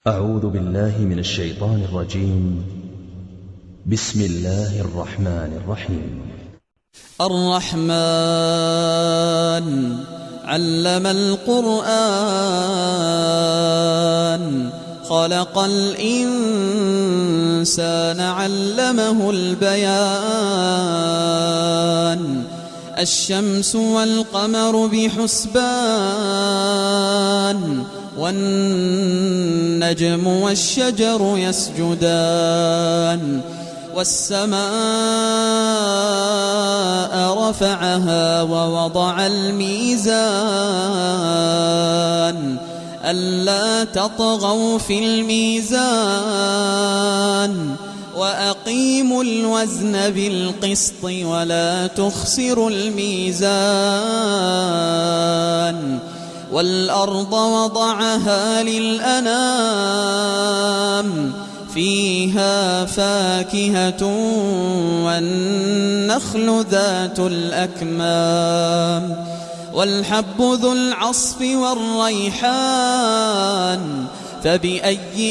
أعوذ بالله من الشيطان الرجيم. بسم الله الرحمن الرحيم. الرحمن علم القرآن خلق الإنسان علمه البيان الشمس والقمر بحسبان والنجم والشجر يسجدان والسماء رفعها ووضع الميزان ألا تطغوا في الميزان وأقيموا الوزن بالقسط ولا تخسروا الميزان والأرض وضعها للأنام فيها فاكهة والنخل ذات الأكمام والحب ذو العصف والريحان فبأي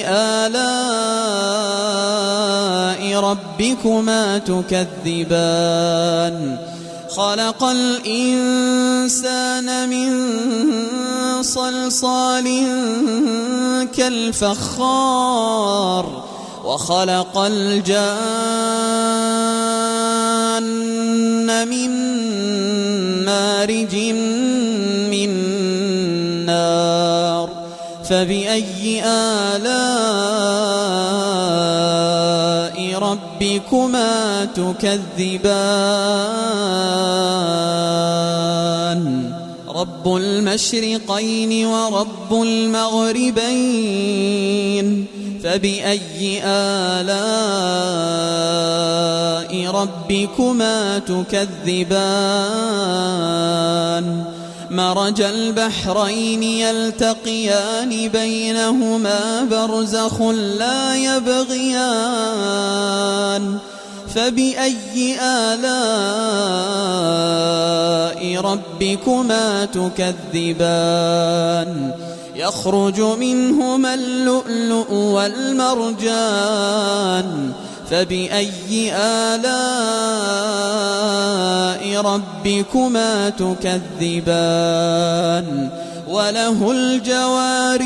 آلاء ربكما تكذبان خلق الإنسان من صلصال كالفخار وخلق الجان من مارج من نار فبأي آلاء ربكما تكذبان رب المشرقين ورب المغربين فبأي آلاء ربكما تكذبان مرج البحرين يلتقيان بينهما برزخ لا يبغيان فبأي آلاء ربكما تكذبان يخرج منهما اللؤلؤ والمرجان فبأي آلاء ربكما تكذبان وله الجوار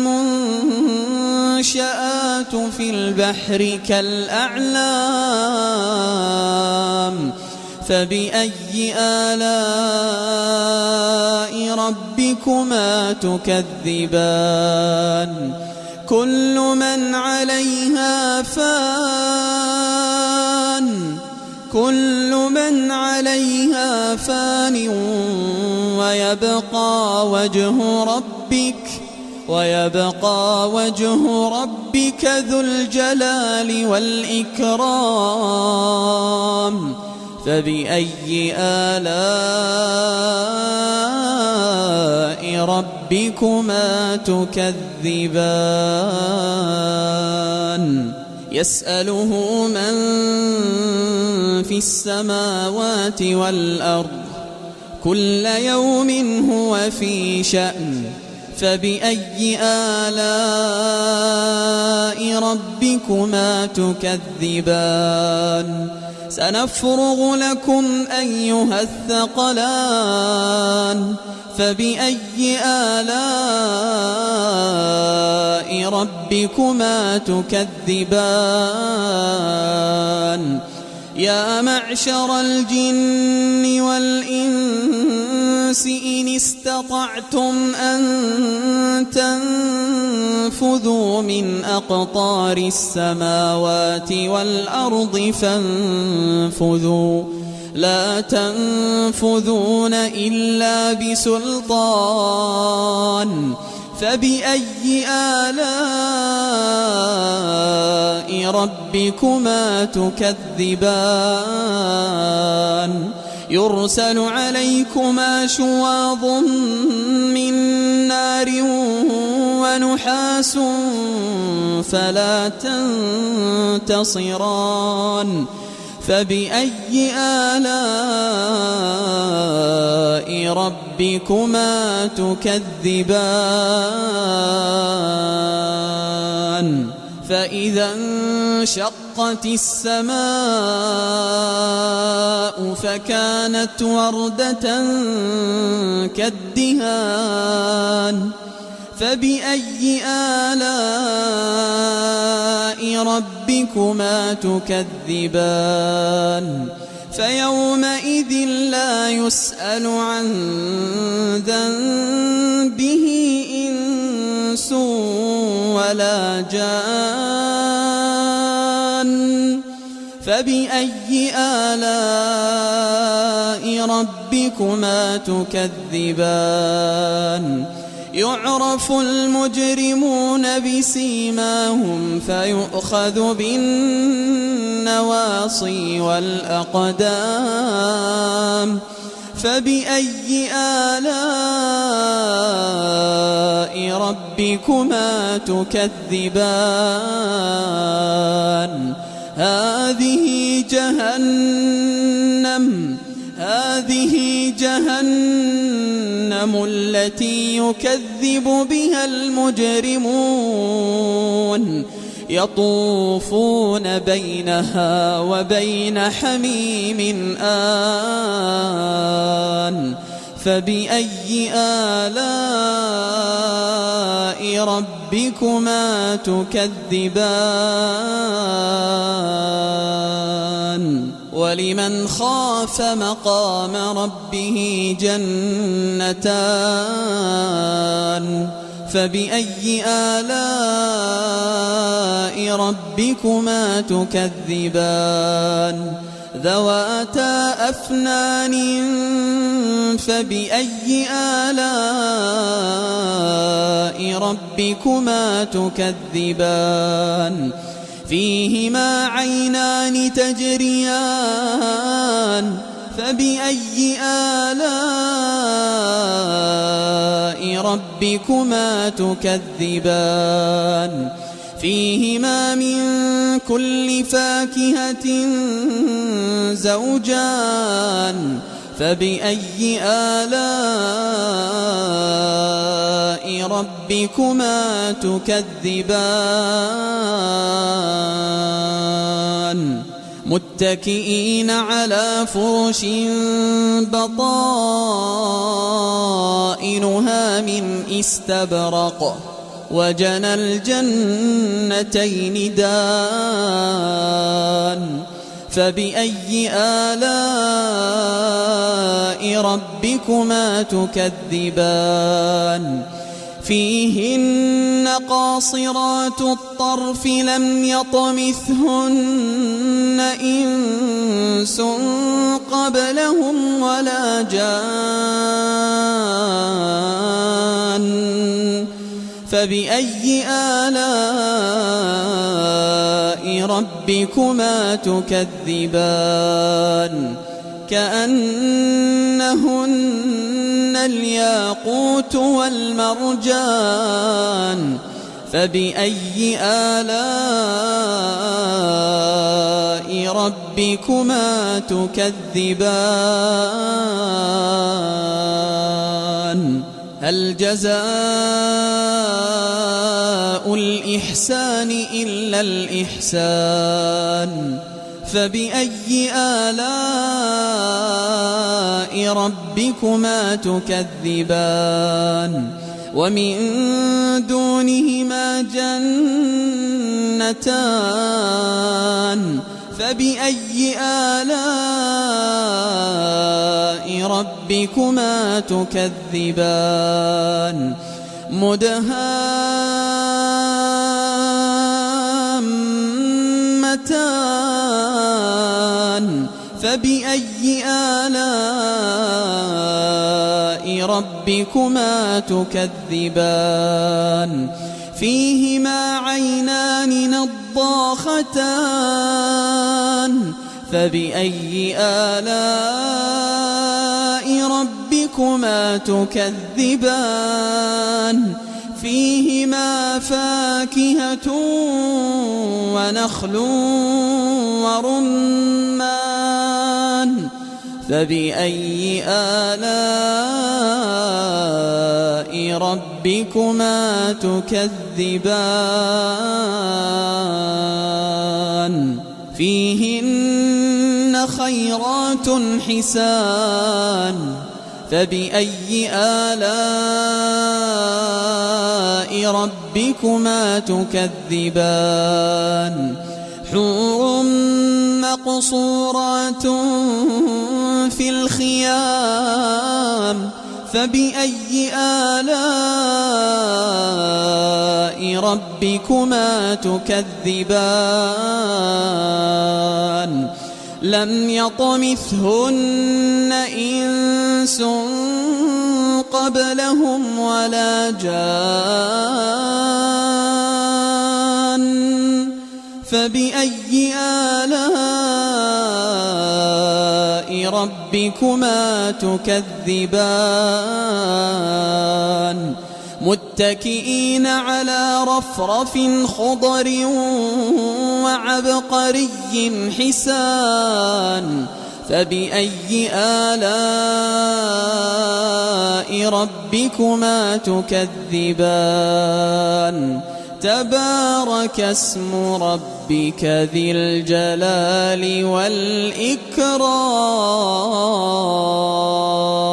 المنشآت في البحر كالأعلام فبأي آلاء ربكما تكذبان كل من عليها فان ويبقى وجه ربك ذو الجلال والإكرام فبأي آلاء ربكما تكذبان يسأله من في السماوات والأرض كل يوم هو في شأن فبأي آلاء ربكما تكذبان سنفرغ لكم أيها الثقلان فبأي آلاء ربكما تكذبان يا معشر الجن والإنس إن استطعتم أن تنفذوا من أقطار السماوات والأرض فانفذوا لا تنفذون إلا بسلطان فبأي آلاء ربكما تكذبان يرسل عليكما شواظ من نار ونحاس فلا تنتصران فبأي آلاء ربكما تكذبان تكذبان فإذا انشقت السماء فكانت وردة كالدهان فبأي آلاء ربكما تكذبان فيومئذ لا يسأل عن ذنبه إنس ولا جان فبأي آلاء ربكما تكذبان يعرف المجرمون بسيماهم فيؤخذ بالنواصي والأقدام فبأي آلاء ربكما تكذبان هذه جهنم التي يكذب بها المجرمون يطوفون بينها وبين حميم آن فبأي آلاء ربكما تكذبان ولمن خاف مقام ربه جنتان فبأي آلاء ربكما تكذبان ذواتا أفنان فبأي آلاء ربكما تكذبان فيهما عينان تجريان فبأي آلاء ربكما تكذبان فيهما من كل فاكهة زوجان فبأي آلاء ربكما تكذبان متكئين على فرش بطائنها من استبرق وجنى الجنتين دان فبأي آلاء ربكما تكذبان فيهن قاصرات الطرف لم يطمثهن إنس قبلهم ولا جان فبأي آلاء ربكما تكذبان كأنهن الياقوت والمرجان فبأي آلاء ربكما تكذبان هل جزاء الإحسان إلا الإحسان فبأي آلاء ربكما تكذبان ومن دونهما جنتان فبأي آلاء ربكما تكذبان مدهامتان فبأي آلاء ربكما تكذبان فيهما عينان نضاختان فبأي آلاء ربكما تكذبان فيهما فاكهة ونخل ورمان فبأي آلاء ربكما تكذبان خيرات حسان فبأي آلاء ربكما تكذبان حور مقصورات في الخيام فبأي آلاء ربكما تكذبان لم يطمثهن إنس قبلهم ولا جان فبأي آلاء ربكما تكذبان متكئين على رفرف خضر وعبقري حسان فبأي آلاء ربكما تكذبان تبارك اسم ربك ذي الجلال والإكرام.